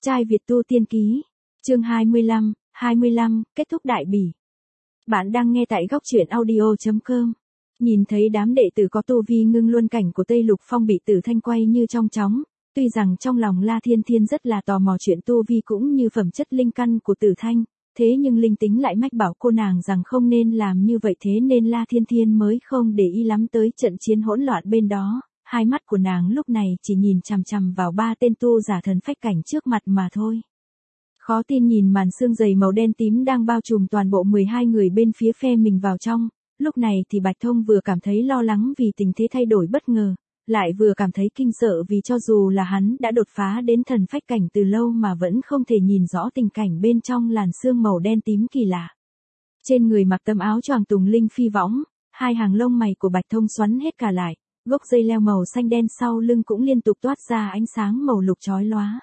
Trai Việt tu tiên ký. Chương 25, kết thúc đại bỉ. Bạn đang nghe tại góc truyện audio.com. Nhìn thấy đám đệ tử có tu vi ngưng luân cảnh của Tây Lục Phong bị Tử Thanh quay như trong chóng, tuy rằng trong lòng La Thiên Thiên rất là tò mò chuyện tu vi cũng như phẩm chất linh căn của Tử Thanh, thế nhưng linh tính lại mách bảo cô nàng rằng không nên làm như vậy, thế nên La Thiên Thiên mới không để ý lắm tới trận chiến hỗn loạn bên đó. Hai mắt của nàng lúc này chỉ nhìn chằm chằm vào ba tên tu giả thần phách cảnh trước mặt mà thôi. Khó tin nhìn màn sương dày màu đen tím đang bao trùm toàn bộ 12 người bên phía phe mình vào trong, lúc này thì Bạch Thông vừa cảm thấy lo lắng vì tình thế thay đổi bất ngờ, lại vừa cảm thấy kinh sợ vì cho dù là hắn đã đột phá đến thần phách cảnh từ lâu mà vẫn không thể nhìn rõ tình cảnh bên trong làn sương màu đen tím kỳ lạ. Trên người mặc tấm áo choàng tùng linh phi võng, hai hàng lông mày của Bạch Thông xoắn hết cả lại. Gốc dây leo màu xanh đen sau lưng cũng liên tục toát ra ánh sáng màu lục chói lóa.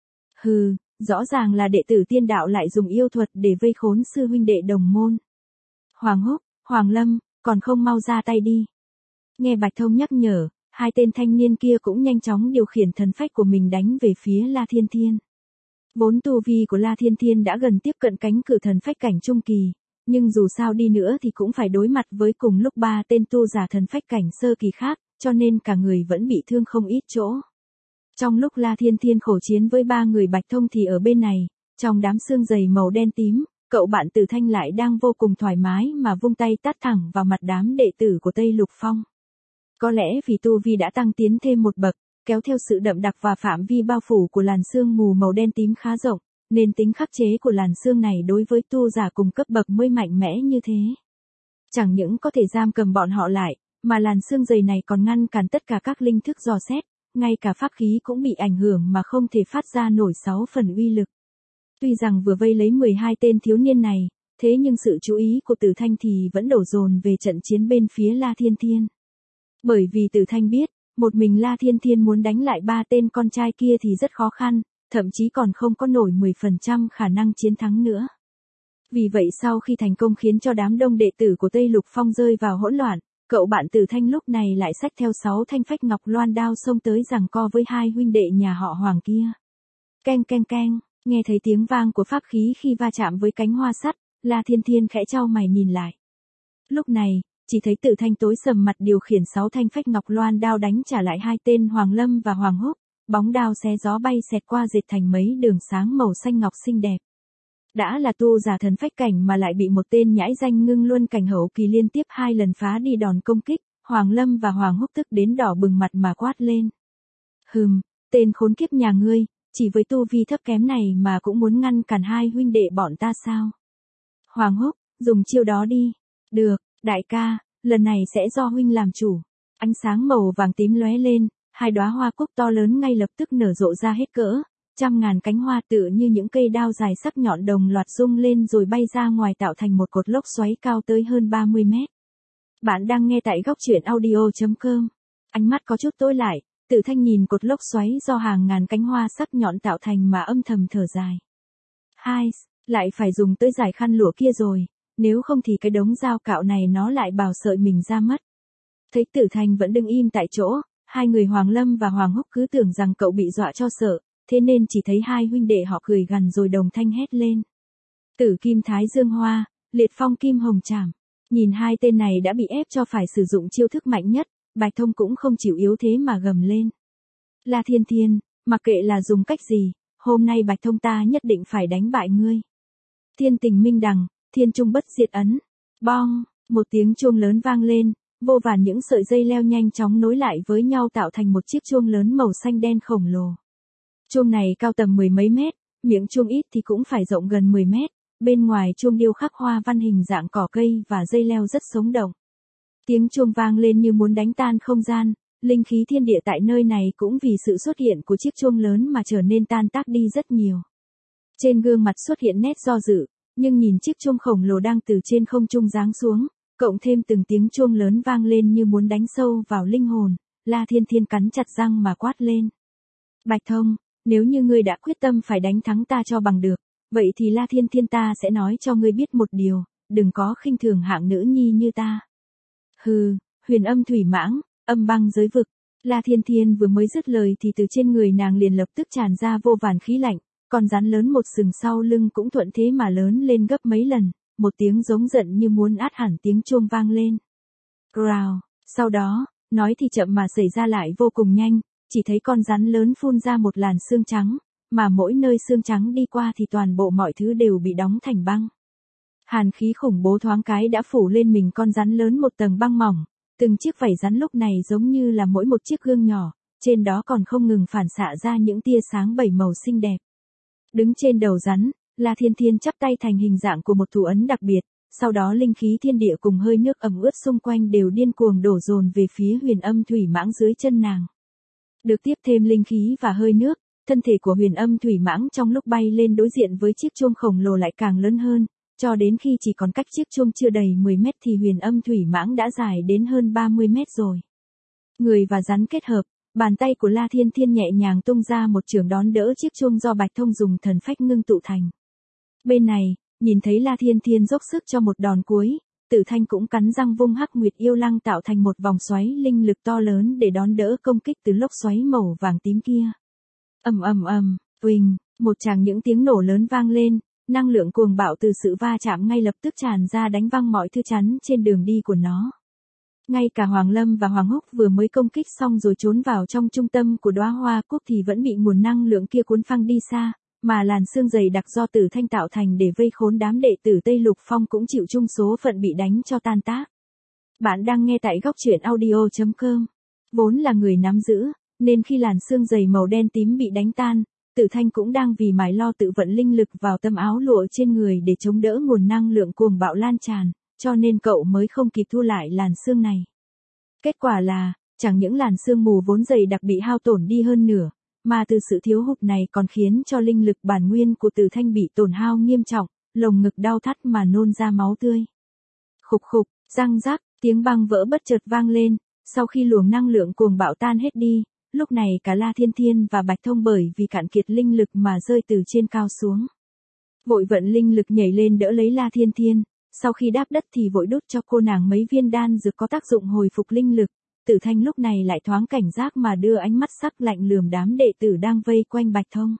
Hừ, rõ ràng là đệ tử tiên đạo lại dùng yêu thuật để vây khốn sư huynh đệ đồng môn. Hoàng Húc, Hoàng Lâm, còn không mau ra tay đi. Nghe Bạch Thông nhắc nhở, hai tên thanh niên kia cũng nhanh chóng điều khiển thần phách của mình đánh về phía La Thiên Thiên. Vốn tu vi của La Thiên Thiên đã gần tiếp cận cánh cửa thần phách cảnh trung kỳ. Nhưng dù sao đi nữa thì cũng phải đối mặt với cùng lúc ba tên tu giả thần phách cảnh sơ kỳ khác, cho nên cả người vẫn bị thương không ít chỗ. Trong lúc La Thiên Thiên khổ chiến với ba người Bạch Thông thì ở bên này, trong đám sương dày màu đen tím, cậu bạn Tử Thanh lại đang vô cùng thoải mái mà vung tay tát thẳng vào mặt đám đệ tử của Tây Lục Phong. Có lẽ vì tu vi đã tăng tiến thêm một bậc, kéo theo sự đậm đặc và phạm vi bao phủ của làn sương mù màu đen tím khá rộng, nên tính khắc chế của làn sương này đối với tu giả cùng cấp bậc mới mạnh mẽ như thế. Chẳng những có thể giam cầm bọn họ lại, mà làn sương dày này còn ngăn cản tất cả các linh thức dò xét, ngay cả pháp khí cũng bị ảnh hưởng mà không thể phát ra nổi 6 phần uy lực. Tuy rằng vừa vây lấy 12 tên thiếu niên này, thế nhưng sự chú ý của Tử Thanh thì vẫn đổ dồn về trận chiến bên phía La Thiên Thiên. Bởi vì Tử Thanh biết, một mình La Thiên Thiên muốn đánh lại ba tên con trai kia thì rất khó khăn, thậm chí còn không có nổi 10% khả năng chiến thắng nữa. Vì vậy sau khi thành công khiến cho đám đông đệ tử của Tây Lục Phong rơi vào hỗn loạn, cậu bạn Tử Thanh lúc này lại xách theo 6 thanh phách ngọc loan đao xông tới giằng co với hai huynh đệ nhà họ Hoàng kia. Keng keng keng, nghe thấy tiếng vang của pháp khí khi va chạm với cánh hoa sắt, La Thiên Thiên khẽ chau mày nhìn lại. Lúc này, chỉ thấy Tử Thanh tối sầm mặt điều khiển 6 thanh phách ngọc loan đao đánh trả lại hai tên Hoàng Lâm và Hoàng Húc, bóng đao xé gió bay xẹt qua dệt thành mấy đường sáng màu xanh ngọc xinh đẹp. Đã là tu giả thần phách cảnh mà lại bị một tên nhãi danh ngưng luân cảnh hậu kỳ liên tiếp 2 lần phá đi đòn công kích, Hoàng Lâm và Hoàng Húc tức đến đỏ bừng mặt mà quát lên. Tên khốn kiếp nhà ngươi, chỉ với tu vi thấp kém này mà cũng muốn ngăn cản hai huynh đệ bọn ta sao? Hoàng Húc, dùng chiêu đó đi. Được, đại ca, lần này sẽ do huynh làm chủ. Ánh sáng màu vàng tím lóe lên, hai đóa hoa cúc to lớn ngay lập tức nở rộ ra hết cỡ. Trăm ngàn cánh hoa tựa như những cây đao dài sắc nhọn đồng loạt rung lên rồi bay ra ngoài tạo thành một cột lốc xoáy cao tới hơn 30 mét. Bạn đang nghe tại góc truyện audio.com. Ánh mắt có chút tối lại, Tử Thanh nhìn cột lốc xoáy do hàng ngàn cánh hoa sắc nhọn tạo thành mà âm thầm thở dài. Hai, lại phải dùng tới giải khăn lụa kia rồi, nếu không thì cái đống dao cạo này nó lại bào sợi mình ra mất. Thấy Tử Thanh vẫn đứng im tại chỗ, hai người Hoàng Lâm và Hoàng Húc cứ tưởng rằng cậu bị dọa cho sợ. Thế nên chỉ thấy hai huynh đệ họ cười gằn rồi đồng thanh hét lên. Tử Kim Thái Dương Hoa, Liệt Phong Kim Hồng Trảm. Nhìn hai tên này đã bị ép cho phải sử dụng chiêu thức mạnh nhất, Bạch Thông cũng không chịu yếu thế mà gầm lên. La Thiên Thiên, mặc kệ là dùng cách gì, hôm nay Bạch Thông ta nhất định phải đánh bại ngươi. Thiên tình minh đằng, thiên trung bất diệt ấn. Bong, một tiếng chuông lớn vang lên, vô vàn những sợi dây leo nhanh chóng nối lại với nhau tạo thành một chiếc chuông lớn màu xanh đen khổng lồ. Chuông này cao tầm 10 mấy mét, miệng chuông ít thì cũng phải rộng gần 10 mét, bên ngoài chuông điêu khắc hoa văn hình dạng cỏ cây và dây leo rất sống động. Tiếng chuông vang lên như muốn đánh tan không gian, linh khí thiên địa tại nơi này cũng vì sự xuất hiện của chiếc chuông lớn mà trở nên tan tác đi rất nhiều. Trên gương mặt xuất hiện nét do dự, nhưng nhìn chiếc chuông khổng lồ đang từ trên không trung giáng xuống, cộng thêm từng tiếng chuông lớn vang lên như muốn đánh sâu vào linh hồn, La Thiên Thiên cắn chặt răng mà quát lên. Bạch Thông, nếu như ngươi đã quyết tâm phải đánh thắng ta cho bằng được, vậy thì La Thiên Thiên ta sẽ nói cho ngươi biết một điều, đừng có khinh thường hạng nữ nhi như ta. Huyền âm thủy mãng, âm băng giới vực. La Thiên Thiên vừa mới dứt lời thì từ trên người nàng liền lập tức tràn ra vô vàn khí lạnh, Con rắn lớn một sừng sau lưng cũng thuận thế mà lớn lên gấp mấy lần, một tiếng giống giận như muốn át hẳn tiếng chuông vang lên. Growl, sau đó, nói thì chậm mà xảy ra lại vô cùng nhanh, chỉ thấy con rắn lớn phun ra một làn xương trắng, mà mỗi nơi xương trắng đi qua thì toàn bộ mọi thứ đều bị đóng thành băng. Hàn khí khủng bố thoáng cái đã phủ lên mình con rắn lớn một tầng băng mỏng, từng chiếc vảy rắn lúc này giống như là mỗi một chiếc gương nhỏ, trên đó còn không ngừng phản xạ ra những tia sáng bảy màu xinh đẹp. Đứng trên đầu rắn, La Thiên Thiên chắp tay thành hình dạng của một thủ ấn đặc biệt, sau đó linh khí thiên địa cùng hơi nước ẩm ướt xung quanh đều điên cuồng đổ dồn về phía Huyền Âm Thủy Mãng dưới chân nàng. Được tiếp thêm linh khí và hơi nước, thân thể của Huyền Âm Thủy Mãng trong lúc bay lên đối diện với chiếc chuông khổng lồ lại càng lớn hơn, cho đến khi chỉ còn cách chiếc chuông chưa đầy 10 mét thì Huyền Âm Thủy Mãng đã dài đến hơn 30 mét rồi. Người và rắn kết hợp, bàn tay của La Thiên Thiên nhẹ nhàng tung ra một chưởng đón đỡ chiếc chuông do Bạch Thông dùng thần phách ngưng tụ thành. Bên này, nhìn thấy La Thiên Thiên dốc sức cho một đòn cuối, Tử Thanh cũng cắn răng vung Hắc Nguyệt Yêu Lăng tạo thành một vòng xoáy linh lực to lớn để đón đỡ công kích từ lốc xoáy màu vàng tím kia. Ầm ầm ầm, oình, một tràng những tiếng nổ lớn vang lên, năng lượng cuồng bạo từ sự va chạm ngay lập tức tràn ra đánh văng mọi thứ chắn trên đường đi của nó. Ngay cả Hoàng Lâm và Hoàng Húc vừa mới công kích xong rồi trốn vào trong trung tâm của đóa hoa cúc thì vẫn bị nguồn năng lượng kia cuốn phăng đi xa, mà làn sương dày đặc do Tử Thanh tạo thành để vây khốn đám đệ tử Tây Lục Phong cũng chịu chung số phận bị đánh cho tan tác. Bạn đang nghe tại góc truyện audio.com. Vốn là người nắm giữ, nên khi làn sương dày màu đen tím bị đánh tan, Tử Thanh cũng đang vì mải lo tự vận linh lực vào tấm áo lụa trên người để chống đỡ nguồn năng lượng cuồng bạo lan tràn, cho nên cậu mới không kịp thu lại làn sương này. Kết quả là, chẳng những làn sương mù vốn dày đặc bị hao tổn đi hơn nửa, mà từ sự thiếu hụt này còn khiến cho linh lực bản nguyên của Tử Thanh bị tổn hao nghiêm trọng, lồng ngực đau thắt mà nôn ra máu tươi. Khục khục, răng rắc, tiếng băng vỡ bất chợt vang lên, sau khi luồng năng lượng cuồng bạo tan hết đi, lúc này cả La Thiên Thiên và Bạch Thông bởi vì cạn kiệt linh lực mà rơi từ trên cao xuống. Vội vận linh lực nhảy lên đỡ lấy La Thiên Thiên, sau khi đáp đất thì vội đút cho cô nàng mấy viên đan dược có tác dụng hồi phục linh lực. Tử Thanh lúc này lại thoáng cảnh giác mà đưa ánh mắt sắc lạnh lườm đám đệ tử đang vây quanh Bạch Thông.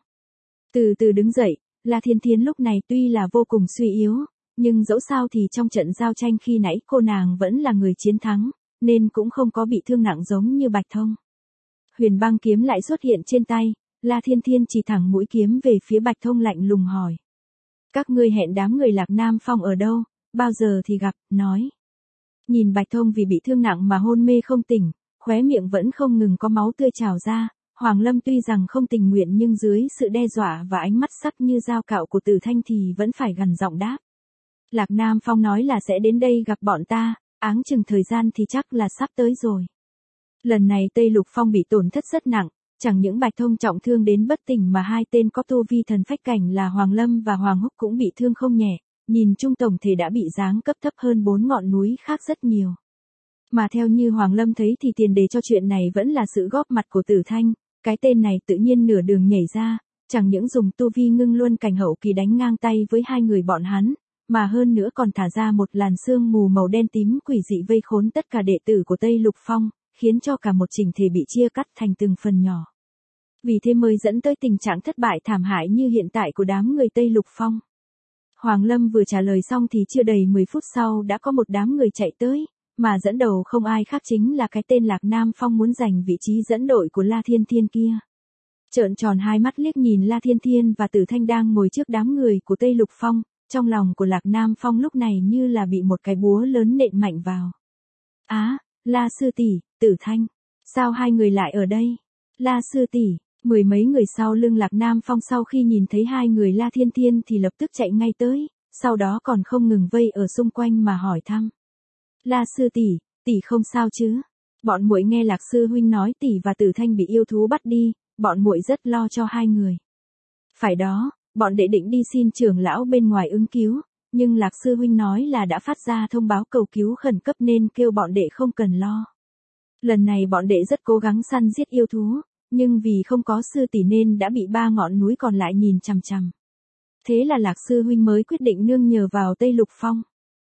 Từ từ đứng dậy, La Thiên Thiên lúc này tuy là vô cùng suy yếu, nhưng dẫu sao thì trong trận giao tranh khi nãy cô nàng vẫn là người chiến thắng, nên cũng không có bị thương nặng giống như Bạch Thông. Huyền băng kiếm lại xuất hiện trên tay, La Thiên Thiên chỉ thẳng mũi kiếm về phía Bạch Thông lạnh lùng hỏi. Các ngươi hẹn đám người Lạc Nam Phong ở đâu, bao giờ thì gặp, nói. Nhìn Bạch Thông vì bị thương nặng mà hôn mê không tỉnh, khóe miệng vẫn không ngừng có máu tươi trào ra, Hoàng Lâm tuy rằng không tình nguyện nhưng dưới sự đe dọa và ánh mắt sắc như dao cạo của Tử Thanh thì vẫn phải gằn giọng đáp. Lạc Nam Phong nói là sẽ đến đây gặp bọn ta, áng chừng thời gian thì chắc là sắp tới rồi. Lần này Tây Lục Phong bị tổn thất rất nặng, chẳng những Bạch Thông trọng thương đến bất tỉnh mà hai tên có tu vi thần phách cảnh là Hoàng Lâm và Hoàng Húc cũng bị thương không nhẹ, nhìn chung tổng thể đã bị giáng cấp thấp hơn 4 ngọn núi khác rất nhiều. Mà theo như Hoàng Lâm thấy thì tiền đề cho chuyện này vẫn là sự góp mặt của Tử Thanh, cái tên này tự nhiên nửa đường nhảy ra, chẳng những dùng tu vi ngưng luân cảnh hậu kỳ đánh ngang tay với hai người bọn hắn, mà hơn nữa còn thả ra một làn sương mù màu đen tím quỷ dị vây khốn tất cả đệ tử của Tây Lục Phong, khiến cho cả một chỉnh thể bị chia cắt thành từng phần nhỏ. Vì thế mới dẫn tới tình trạng thất bại thảm hại như hiện tại của đám người Tây Lục Phong. Hoàng Lâm vừa trả lời xong thì chưa đầy 10 phút sau đã có một đám người chạy tới, mà dẫn đầu không ai khác chính là cái tên Lạc Nam Phong muốn giành vị trí dẫn đội của La Thiên Thiên kia. Trợn tròn hai mắt liếc nhìn La Thiên Thiên và Tử Thanh đang ngồi trước đám người của Tây Lục Phong, trong lòng của Lạc Nam Phong lúc này như là bị một cái búa lớn nện mạnh vào. Á, La sư tỷ, Tử Thanh, sao hai người lại ở đây? La sư tỷ. Mười mấy người sau lưng Lạc Nam Phong sau khi nhìn thấy hai người La Thiên Thiên thì lập tức chạy ngay tới, sau đó còn không ngừng vây ở xung quanh mà hỏi thăm. La sư tỷ, tỷ không sao chứ? Bọn muội nghe Lạc sư huynh nói tỷ và Tử Thanh bị yêu thú bắt đi, bọn muội rất lo cho hai người. Phải đó, bọn đệ định đi xin trưởng lão bên ngoài ứng cứu, nhưng Lạc sư huynh nói là đã phát ra thông báo cầu cứu khẩn cấp nên kêu bọn đệ không cần lo. Lần này bọn đệ rất cố gắng săn giết yêu thú, nhưng vì không có sư tỷ nên đã bị 3 ngọn núi còn lại nhìn chằm chằm. Thế là Lạc sư huynh mới quyết định nương nhờ vào Tây Lục Phong.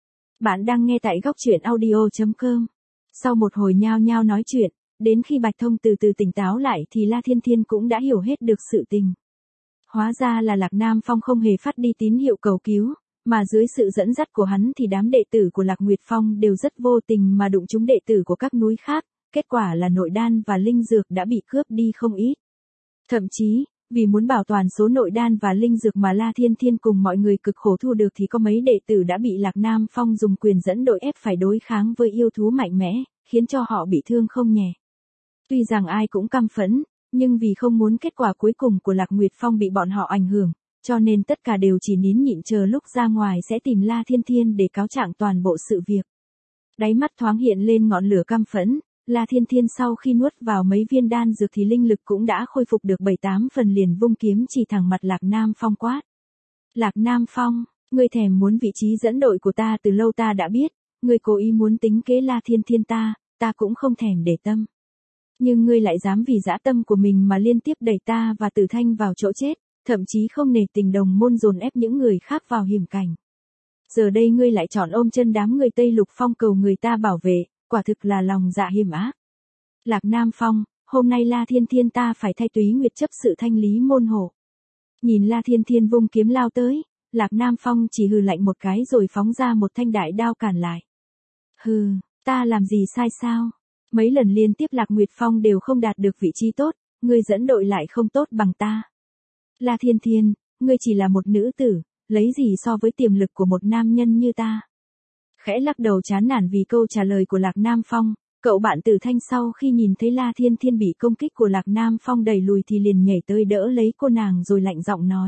Bạn đang nghe tại góc truyện audio.com. Sau một hồi nhao nhao nói chuyện, đến khi Bạch Thông từ từ tỉnh táo lại thì La Thiên Thiên cũng đã hiểu hết được sự tình. Hóa ra là Lạc Nam Phong không hề phát đi tín hiệu cầu cứu, mà dưới sự dẫn dắt của hắn thì đám đệ tử của Lạc Nguyệt Phong đều rất vô tình mà đụng trúng đệ tử của các núi khác, kết quả là nội đan và linh dược đã bị cướp đi không ít. Thậm chí, vì muốn bảo toàn số nội đan và linh dược mà La Thiên Thiên cùng mọi người cực khổ thu được thì có mấy đệ tử đã bị Lạc Nam Phong dùng quyền dẫn đội ép phải đối kháng với yêu thú mạnh mẽ, khiến cho họ bị thương không nhẹ. Tuy rằng ai cũng căm phẫn, nhưng vì không muốn kết quả cuối cùng của Lạc Nguyệt Phong bị bọn họ ảnh hưởng, cho nên tất cả đều chỉ nín nhịn chờ lúc ra ngoài sẽ tìm La Thiên Thiên để cáo trạng toàn bộ sự việc. Đáy mắt thoáng hiện lên ngọn lửa căm phẫn, La Thiên Thiên sau khi nuốt vào mấy viên đan dược thì linh lực cũng đã khôi phục được 7-8 phần, liền vung kiếm chỉ thẳng mặt Lạc Nam Phong quát. Lạc Nam Phong, ngươi thèm muốn vị trí dẫn đội của ta từ lâu ta đã biết, ngươi cố ý muốn tính kế La Thiên Thiên ta cũng không thèm để tâm. Nhưng ngươi lại dám vì dã tâm của mình mà liên tiếp đẩy ta và Tử Thanh vào chỗ chết, thậm chí không nể tình đồng môn dồn ép những người khác vào hiểm cảnh. Giờ đây ngươi lại chọn ôm chân đám người Tây Lục Phong cầu người ta bảo vệ, quả thực là lòng dạ hiểm ác. Lạc Nam Phong, hôm nay La Thiên Thiên ta phải thay Túy Nguyệt chấp sự thanh lý môn hộ. Nhìn La Thiên Thiên vung kiếm lao tới, Lạc Nam Phong chỉ hừ lạnh một cái rồi phóng ra một thanh đại đao cản lại. Hừ, ta làm gì sai sao? Mấy lần liên tiếp Lạc Nguyệt Phong đều không đạt được vị trí tốt, ngươi dẫn đội lại không tốt bằng ta. La Thiên Thiên, ngươi chỉ là một nữ tử, lấy gì so với tiềm lực của một nam nhân như ta? Khẽ lắc đầu chán nản vì câu trả lời của Lạc Nam Phong, cậu bạn Tử Thanh sau khi nhìn thấy La Thiên Thiên bị công kích của Lạc Nam Phong đẩy lùi thì liền nhảy tới đỡ lấy cô nàng rồi lạnh giọng nói.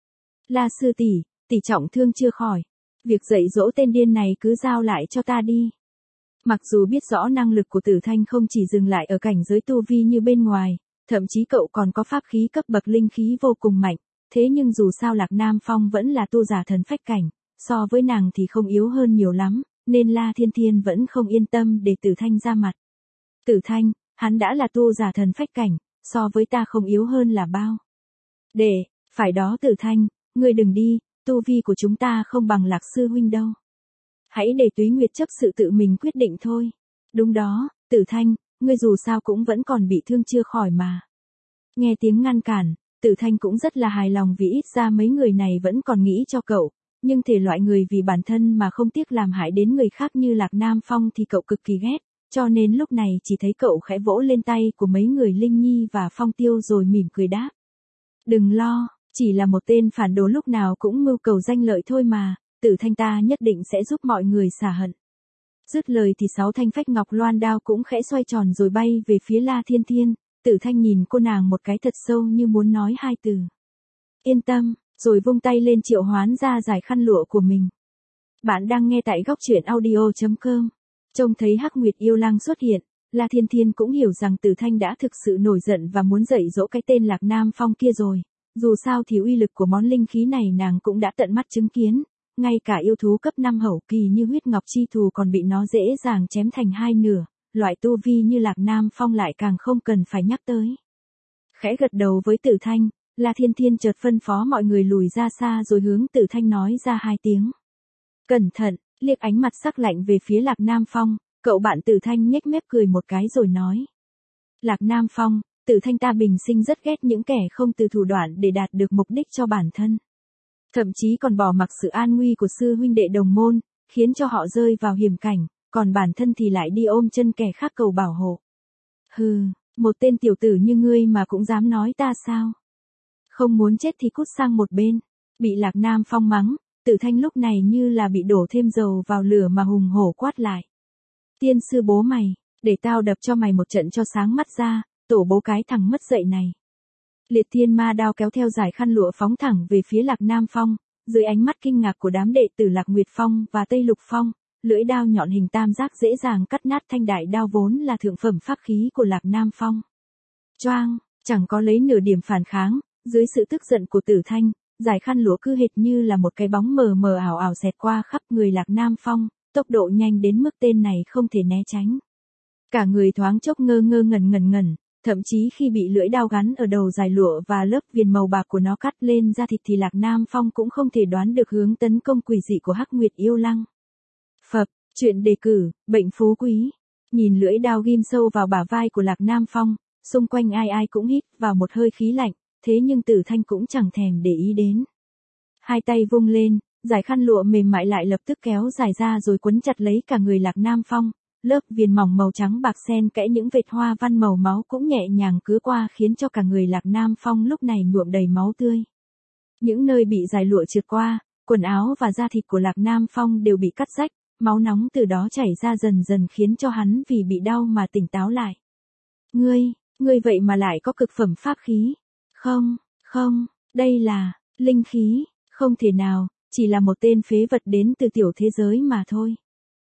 La sư tỷ trọng thương chưa khỏi. Việc dạy dỗ tên điên này cứ giao lại cho ta đi. Mặc dù biết rõ năng lực của Tử Thanh không chỉ dừng lại ở cảnh giới tu vi như bên ngoài, thậm chí cậu còn có pháp khí cấp bậc linh khí vô cùng mạnh, thế nhưng dù sao Lạc Nam Phong vẫn là tu giả thần phách cảnh, so với nàng thì không yếu hơn nhiều lắm, nên La Thiên Thiên vẫn không yên tâm để Tử Thanh ra mặt. Tử Thanh, hắn đã là tu giả thần phách cảnh, so với ta không yếu hơn là bao. Phải đó Tử Thanh, ngươi đừng đi, tu vi của chúng ta không bằng Lạc sư huynh đâu. Hãy để Túy Nguyệt chấp sự tự mình quyết định thôi. Đúng đó, Tử Thanh, ngươi dù sao cũng vẫn còn bị thương chưa khỏi mà. Nghe tiếng ngăn cản, Tử Thanh cũng rất là hài lòng vì ít ra mấy người này vẫn còn nghĩ cho cậu, nhưng thể loại người vì bản thân mà không tiếc làm hại đến người khác như Lạc Nam Phong thì cậu cực kỳ ghét, cho nên lúc này chỉ thấy cậu khẽ vỗ lên tay của mấy người Linh Nhi và Phong Tiêu rồi mỉm cười đáp. Đừng lo, chỉ là một tên phản đồ lúc nào cũng mưu cầu danh lợi thôi mà, Tử Thanh ta nhất định sẽ giúp mọi người xả hận. Dứt lời thì 6 thanh phách ngọc loan đao cũng khẽ xoay tròn rồi bay về phía La Thiên Thiên, Tử Thanh nhìn cô nàng một cái thật sâu như muốn nói 2 từ. Yên tâm, rồi vung tay lên triệu hoán ra giải khăn lụa của mình. Bạn đang nghe tại góc truyện audio.com. Trông thấy Hắc Nguyệt yêu lang xuất hiện, La Thiên Thiên cũng hiểu rằng Tử Thanh đã thực sự nổi giận và muốn dạy dỗ cái tên Lạc Nam Phong kia rồi. Dù sao thì uy lực của món linh khí này nàng cũng đã tận mắt chứng kiến. Ngay cả yêu thú cấp 5 hậu kỳ như huyết ngọc chi thù còn bị nó dễ dàng chém thành 2 nửa, loại tu vi như Lạc Nam Phong lại càng không cần phải nhắc tới. Khẽ gật đầu với Tử Thanh, La Thiên Thiên chợt phân phó mọi người lùi ra xa rồi hướng Tử Thanh nói ra 2 tiếng. Cẩn thận, liếc ánh mặt sắc lạnh về phía Lạc Nam Phong, cậu bạn Tử Thanh nhếch mép cười một cái rồi nói. Lạc Nam Phong, Tử Thanh ta bình sinh rất ghét những kẻ không từ thủ đoạn để đạt được mục đích cho bản thân. Thậm chí còn bỏ mặc sự an nguy của sư huynh đệ đồng môn, khiến cho họ rơi vào hiểm cảnh, còn bản thân thì lại đi ôm chân kẻ khác cầu bảo hộ. Hừ, một tên tiểu tử như ngươi mà cũng dám nói ta sao? Không muốn chết thì cút sang một bên. Bị Lạc Nam Phong mắng, Tử Thanh lúc này như là bị đổ thêm dầu vào lửa mà hùng hổ quát lại. Tiên sư bố mày, để tao đập cho mày một trận cho sáng mắt ra, tổ bố cái thằng mất dạy này. Liệt thiên ma đao kéo theo giải khăn lụa phóng thẳng về phía Lạc Nam Phong, dưới ánh mắt kinh ngạc của đám đệ tử Lạc Nguyệt Phong và Tây Lục Phong, lưỡi đao nhọn hình tam giác dễ dàng cắt nát thanh đại đao vốn là thượng phẩm pháp khí của Lạc Nam Phong. Choang, chẳng có lấy nửa điểm phản kháng, dưới sự tức giận của Tử Thanh, giải khăn lụa cứ hệt như là một cái bóng mờ mờ ảo ảo xẹt qua khắp người Lạc Nam Phong, tốc độ nhanh đến mức tên này không thể né tránh. Cả người thoáng chốc ngơ ngơ ngẩn, thậm chí khi bị lưỡi đao gắn ở đầu giải lụa và lớp viền màu bạc của nó cắt lên da thịt thì Lạc Nam Phong cũng không thể đoán được hướng tấn công quỷ dị của Hắc Nguyệt yêu lăng. Phập, chuyện đề cử, bệnh phú quý. Nhìn lưỡi đao ghim sâu vào bả vai của Lạc Nam Phong, xung quanh ai ai cũng hít vào một hơi khí lạnh, thế nhưng Tử Thanh cũng chẳng thèm để ý đến. Hai tay vung lên, dải khăn lụa mềm mại lại lập tức kéo dài ra rồi quấn chặt lấy cả người Lạc Nam Phong, lớp viền mỏng màu trắng bạc xen kẽ những vệt hoa văn màu máu cũng nhẹ nhàng cứ qua khiến cho cả người Lạc Nam Phong lúc này nhuộm đầy máu tươi. Những nơi bị dải lụa trượt qua, quần áo và da thịt của Lạc Nam Phong đều bị cắt rách, máu nóng từ đó chảy ra dần dần khiến cho hắn vì bị đau mà tỉnh táo lại. Ngươi vậy mà lại có cực phẩm pháp khí. Không, đây là linh khí, không thể nào, chỉ là một tên phế vật đến từ tiểu thế giới mà thôi.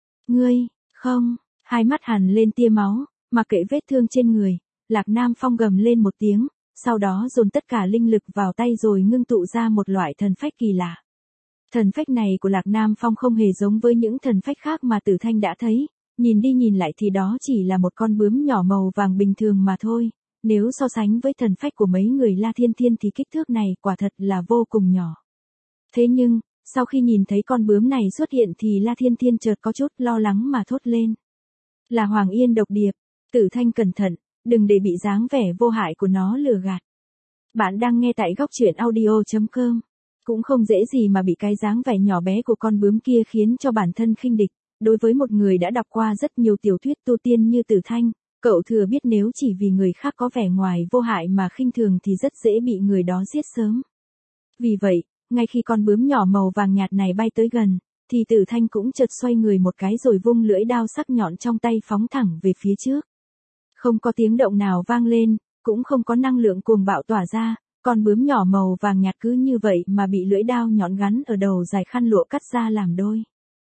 Không, hai mắt hằn lên tia máu, mặc kệ vết thương trên người, Lạc Nam Phong gầm lên một tiếng, sau đó dồn tất cả linh lực vào tay rồi ngưng tụ ra một loại thần phách kỳ lạ. Thần phách này của Lạc Nam Phong không hề giống với những thần phách khác mà Tử Thanh đã thấy, nhìn đi nhìn lại thì đó chỉ là một con bướm nhỏ màu vàng bình thường mà thôi, nếu so sánh với thần phách của mấy người La Thiên Thiên thì kích thước này quả thật là vô cùng nhỏ. Thế nhưng, sau khi nhìn thấy con bướm này xuất hiện thì La Thiên Thiên chợt có chút lo lắng mà thốt lên. Là Hoàng Yên độc điệp, Tử Thanh cẩn thận, đừng để bị dáng vẻ vô hại của nó lừa gạt. Bạn đang nghe tại góc truyện audio.com. Cũng không dễ gì mà bị cái dáng vẻ nhỏ bé của con bướm kia khiến cho bản thân khinh địch. Đối với một người đã đọc qua rất nhiều tiểu thuyết tu tiên như Tử Thanh, cậu thừa biết nếu chỉ vì người khác có vẻ ngoài vô hại mà khinh thường thì rất dễ bị người đó giết sớm. Vì vậy, ngay khi con bướm nhỏ màu vàng nhạt này bay tới gần, thì Tử Thanh cũng chợt xoay người một cái rồi vung lưỡi đao sắc nhọn trong tay phóng thẳng về phía trước. Không có tiếng động nào vang lên, cũng không có năng lượng cuồng bạo tỏa ra, con bướm nhỏ màu vàng nhạt cứ như vậy mà bị lưỡi đao nhọn gắn ở đầu dài khăn lụa cắt ra làm đôi.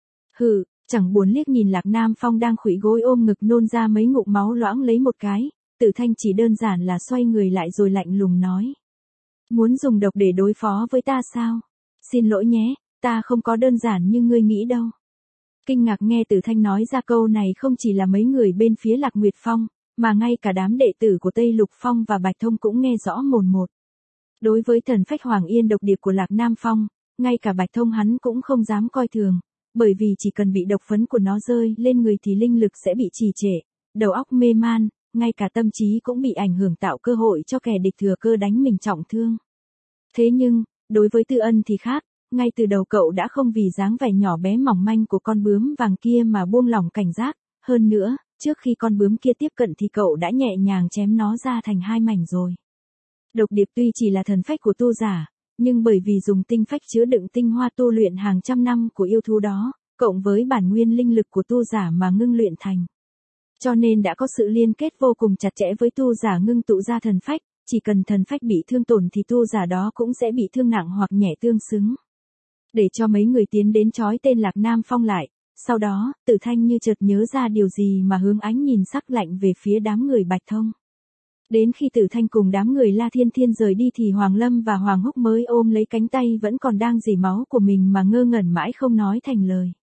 Hừ, chẳng buồn liếc nhìn Lạc Nam Phong đang khuỵu gối ôm ngực nôn ra mấy ngụm máu loãng lấy một cái, Tử Thanh chỉ đơn giản là xoay người lại rồi lạnh lùng nói. Muốn dùng độc để đối phó với ta sao? Xin lỗi nhé, ta không có đơn giản như ngươi nghĩ đâu. Kinh ngạc nghe Tử Thanh nói ra câu này không chỉ là mấy người bên phía Lạc Nguyệt Phong, mà ngay cả đám đệ tử của Tây Lục Phong và Bạch Thông cũng nghe rõ mồn một. Đối với thần phách Hoàng Yên độc điệp của Lạc Nam Phong, ngay cả Bạch Thông hắn cũng không dám coi thường, bởi vì chỉ cần bị độc phấn của nó rơi lên người thì linh lực sẽ bị trì trệ, đầu óc mê man, ngay cả tâm trí cũng bị ảnh hưởng tạo cơ hội cho kẻ địch thừa cơ đánh mình trọng thương. Thế nhưng, đối với Tư Ân thì khác, ngay từ đầu cậu đã không vì dáng vẻ nhỏ bé mỏng manh của con bướm vàng kia mà buông lỏng cảnh giác, hơn nữa, trước khi con bướm kia tiếp cận thì cậu đã nhẹ nhàng chém nó ra thành hai mảnh rồi. Độc điệp tuy chỉ là thần phách của tu giả, nhưng bởi vì dùng tinh phách chứa đựng tinh hoa tu luyện hàng trăm năm của yêu thú đó, cộng với bản nguyên linh lực của tu giả mà ngưng luyện thành. Cho nên đã có sự liên kết vô cùng chặt chẽ với tu giả ngưng tụ ra thần phách, chỉ cần thần phách bị thương tổn thì tu giả đó cũng sẽ bị thương nặng hoặc nhẹ tương xứng. Để cho mấy người tiến đến trói tên Lạc Nam Phong lại, sau đó, Tử Thanh như chợt nhớ ra điều gì mà hướng ánh nhìn sắc lạnh về phía đám người Bạch Thông. Đến khi Tử Thanh cùng đám người La Thiên Thiên rời đi thì Hoàng Lâm và Hoàng Húc mới ôm lấy cánh tay vẫn còn đang rỉ máu của mình mà ngơ ngẩn mãi không nói thành lời.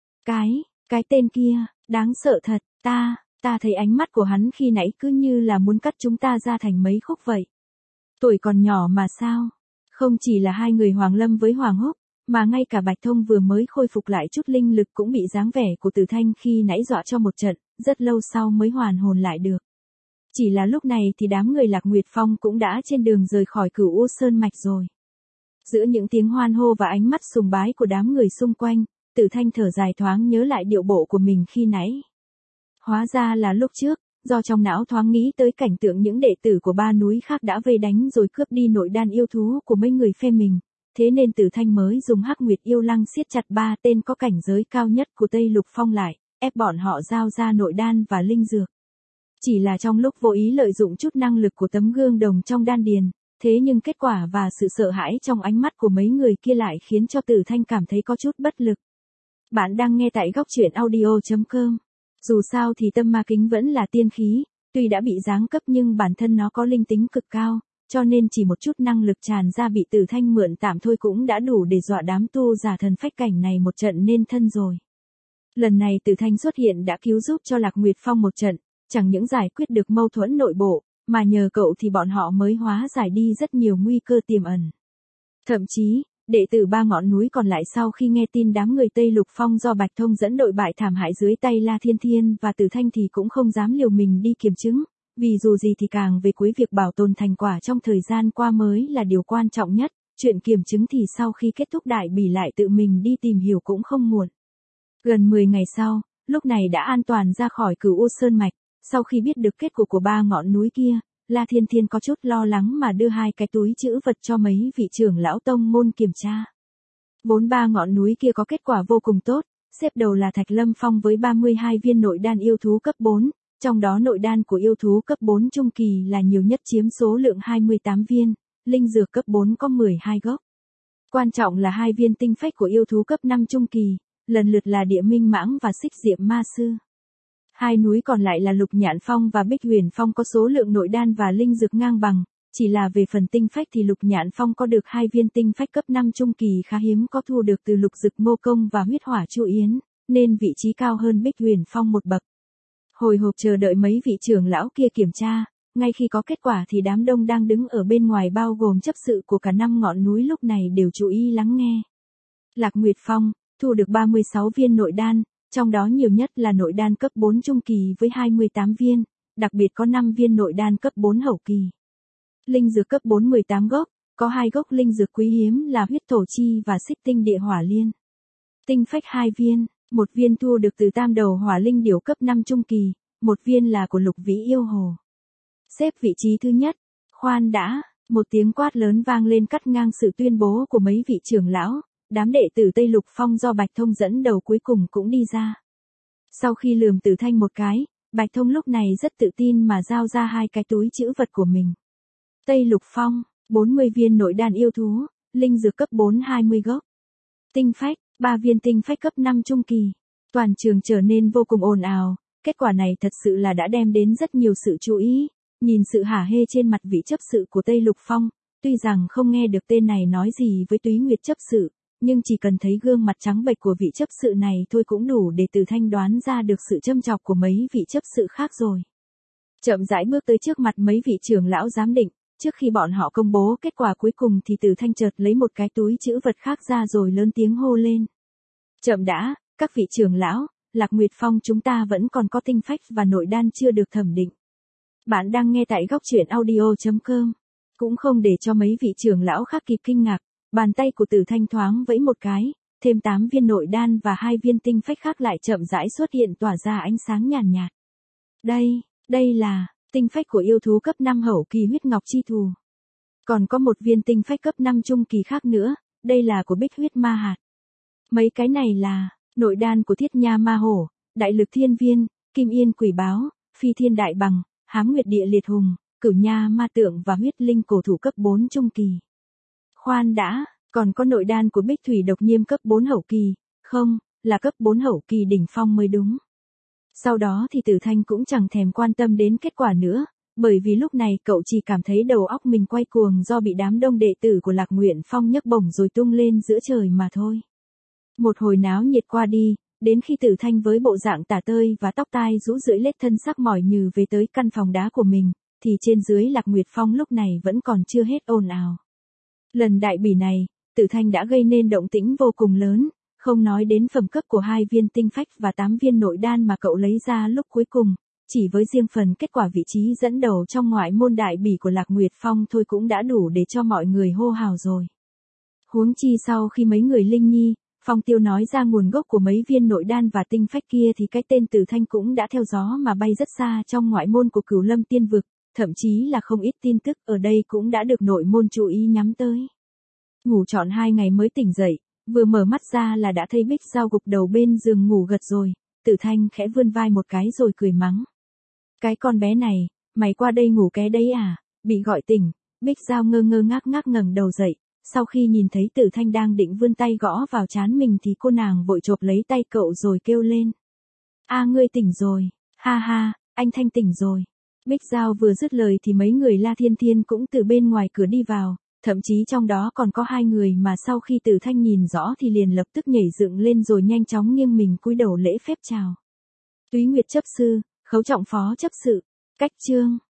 Cái tên kia, đáng sợ thật, ta thấy ánh mắt của hắn khi nãy cứ như là muốn cắt chúng ta ra thành mấy khúc vậy. Tuổi còn nhỏ mà sao? Không chỉ là hai người Hoàng Lâm với Hoàng Húc, mà ngay cả Bạch Thông vừa mới khôi phục lại chút linh lực cũng bị dáng vẻ của Tử Thanh khi nãy dọa cho một trận, rất lâu sau mới hoàn hồn lại được. Chỉ là lúc này thì đám người Lạc Nguyệt Phong cũng đã trên đường rời khỏi Cửu U Sơn Mạch rồi. Giữa những tiếng hoan hô và ánh mắt sùng bái của đám người xung quanh, Tử Thanh thở dài thoáng nhớ lại điệu bộ của mình khi nãy. Hóa ra là lúc trước, do trong não thoáng nghĩ tới cảnh tượng những đệ tử của ba núi khác đã vây đánh rồi cướp đi nội đan yêu thú của mấy người phe mình. Thế nên Tử Thanh mới dùng Hắc Nguyệt Yêu Lăng siết chặt ba tên có cảnh giới cao nhất của Tây Lục Phong lại, ép bọn họ giao ra nội đan và linh dược. Chỉ là trong lúc vô ý lợi dụng chút năng lực của tấm gương đồng trong đan điền, thế nhưng kết quả và sự sợ hãi trong ánh mắt của mấy người kia lại khiến cho Tử Thanh cảm thấy có chút bất lực. Bạn đang nghe tại góc truyện audio.com. Dù sao thì tâm ma kính vẫn là tiên khí, tuy đã bị giáng cấp nhưng bản thân nó có linh tính cực cao, cho nên chỉ một chút năng lực tràn ra bị Tử Thanh mượn tạm thôi cũng đã đủ để dọa đám tu giả thần phách cảnh này một trận nên thân rồi. Lần này Tử Thanh xuất hiện đã cứu giúp cho Lạc Nguyệt Phong một trận, chẳng những giải quyết được mâu thuẫn nội bộ, mà nhờ cậu thì bọn họ mới hóa giải đi rất nhiều nguy cơ tiềm ẩn. Thậm chí, đệ tử ba ngọn núi còn lại sau khi nghe tin đám người Tây Lục Phong do Bạch Thông dẫn đội bại thảm hại dưới tay La Thiên Thiên và Tử Thanh thì cũng không dám liều mình đi kiểm chứng, Vì dù gì thì càng về cuối việc bảo tồn thành quả trong thời gian qua mới là điều quan trọng nhất, chuyện kiểm chứng thì sau khi kết thúc đại bỉ lại tự mình đi tìm hiểu cũng không muộn. Gần 10 ngày sau, lúc này đã an toàn ra khỏi Cửu U Sơn Mạch, sau khi biết được kết cục của 3 ngọn núi kia, La Thiên Thiên có chút lo lắng mà đưa 2 cái túi trữ vật cho mấy vị trưởng lão tông môn kiểm tra. 3 ngọn núi kia có kết quả vô cùng tốt, xếp đầu là Thạch Lâm Phong với 32 viên nội đan yêu thú cấp 4, trong đó nội đan của yêu thú cấp 4 trung kỳ là nhiều nhất chiếm số lượng 28 viên, linh dược cấp 4 có 12 gốc. Quan trọng là 2 viên tinh phách của yêu thú cấp 5 trung kỳ, lần lượt là Địa Minh Mãng và Xích Diệm Ma Sư. 2 núi còn lại là Lục Nhạn Phong và Bích Huyền Phong có số lượng nội đan và linh dược ngang bằng, chỉ là về phần tinh phách thì Lục Nhạn Phong có được 2 viên tinh phách cấp 5 trung kỳ khá hiếm có thu được từ Lục Dực Mô Công và Huyết Hỏa Chu Yến, nên vị trí cao hơn Bích Huyền Phong một bậc. Hồi hộp chờ đợi mấy vị trưởng lão kia kiểm tra, ngay khi có kết quả thì đám đông đang đứng ở bên ngoài bao gồm chấp sự của cả 5 ngọn núi lúc này đều chú ý lắng nghe. Lạc Nguyệt Phong thu được 36 viên nội đan, trong đó nhiều nhất là nội đan cấp 4 trung kỳ với 28 viên, đặc biệt có 5 viên nội đan cấp 4 hậu kỳ. Linh dược cấp 4 18 gốc, có 2 gốc linh dược quý hiếm là huyết thổ chi và xích tinh địa hỏa liên. Tinh phách 2 viên, 1 viên thu được từ tam đầu hỏa linh điểu cấp 5 trung kỳ, 1 viên là của Lục Vĩ yêu hồ. Xếp vị trí thứ nhất, khoan đã, một tiếng quát lớn vang lên cắt ngang sự tuyên bố của mấy vị trưởng lão, đám đệ tử Tây Lục Phong do Bạch Thông dẫn đầu cuối cùng cũng đi ra. Sau khi lườm Tử Thanh một cái, Bạch Thông lúc này rất tự tin mà giao ra 2 cái túi trữ vật của mình. Tây Lục Phong, 40 viên nội đan yêu thú, linh dược cấp 4 20 gốc. Tinh phách, 3 viên tinh phách cấp 5 trung kỳ. Toàn trường trở nên vô cùng ồn ào, kết quả này thật sự là đã đem đến rất nhiều sự chú ý. Nhìn sự hả hê trên mặt vị chấp sự của Tây Lục Phong, tuy rằng không nghe được tên này nói gì với Túy Nguyệt chấp sự, nhưng chỉ cần thấy gương mặt trắng bệch của vị chấp sự này thôi cũng đủ để Từ Thanh đoán ra được sự châm chọc của mấy vị chấp sự khác rồi. Chậm rãi bước tới trước mặt mấy vị trưởng lão giám định, trước khi bọn họ công bố kết quả cuối cùng thì Từ Thanh chợt lấy một cái túi trữ vật khác ra rồi lớn tiếng hô lên. Chậm đã, các vị trưởng lão, Lạc Nguyệt Phong chúng ta vẫn còn có tinh phách và nội đan chưa được thẩm định. Bạn đang nghe tại góc truyện audio.com. Cũng không để cho mấy vị trưởng lão khác kịp kinh ngạc, bàn tay của Từ Thanh thoáng vẫy một cái, thêm 8 viên nội đan và 2 viên tinh phách khác lại chậm rãi xuất hiện tỏa ra ánh sáng nhàn nhạt. Đây là tinh phách của yêu thú cấp 5 hậu kỳ huyết ngọc chi thù. Còn có 1 viên tinh phách cấp 5 trung kỳ khác nữa, đây là của Bích huyết ma hạt. Mấy cái này là nội đan của Thiết Nha ma hổ, Đại lực thiên viên, Kim yên quỷ báo, Phi thiên đại bằng, Hám nguyệt địa liệt hùng, Cửu nha ma tượng và huyết linh cổ thủ cấp 4 trung kỳ. Khoan đã, còn có nội đan của Bích thủy độc nhiêm cấp 4 hậu kỳ, không, là cấp 4 hậu kỳ đỉnh phong mới đúng. Sau đó thì Tử Thanh cũng chẳng thèm quan tâm đến kết quả nữa, bởi vì lúc này cậu chỉ cảm thấy đầu óc mình quay cuồng do bị đám đông đệ tử của Lạc Nguyện Phong nhấc bổng rồi tung lên giữa trời mà thôi. Một hồi náo nhiệt qua đi, đến khi Tử Thanh với bộ dạng tả tơi và tóc tai rũ rượi lết thân sắc mỏi nhừ về tới căn phòng đá của mình, thì trên dưới Lạc Nguyệt Phong lúc này vẫn còn chưa hết ồn ào. Lần đại bỉ này, Tử Thanh đã gây nên động tĩnh vô cùng lớn, không nói đến phẩm cấp của 2 viên tinh phách và 8 viên nội đan mà cậu lấy ra lúc cuối cùng, chỉ với riêng phần kết quả vị trí dẫn đầu trong ngoại môn đại bỉ của Lạc Nguyệt Phong thôi cũng đã đủ để cho mọi người hô hào rồi. Huống chi sau khi mấy người Linh Nhi, Phong Tiêu nói ra nguồn gốc của mấy viên nội đan và tinh phách kia thì cái tên Tử Thanh cũng đã theo gió mà bay rất xa trong ngoại môn của Cửu Lâm Tiên Vực, thậm chí là không ít tin tức ở đây cũng đã được nội môn chú ý nhắm tới. Ngủ trọn 2 ngày mới tỉnh dậy, vừa mở mắt ra là đã thấy Bích Giao gục đầu bên giường ngủ gật rồi, Tử Thanh khẽ vươn vai một cái rồi cười mắng. Cái con bé này, mày qua đây ngủ ké đấy à, bị gọi tỉnh, Bích Giao ngơ ngơ ngác ngác ngẩng đầu dậy. Sau khi nhìn thấy Tử Thanh đang định vươn tay gõ vào trán mình thì cô nàng vội chộp lấy tay cậu rồi kêu lên. A ngươi tỉnh rồi, ha ha, anh Thanh tỉnh rồi. Bích Giao vừa dứt lời thì mấy người La Thiên Thiên cũng từ bên ngoài cửa đi vào, thậm chí trong đó còn có 2 người mà sau khi Tử Thanh nhìn rõ thì liền lập tức nhảy dựng lên rồi nhanh chóng nghiêng mình cúi đầu lễ phép chào. Túy Nguyệt chấp sư, Khấu Trọng phó chấp sự, Cách Trương.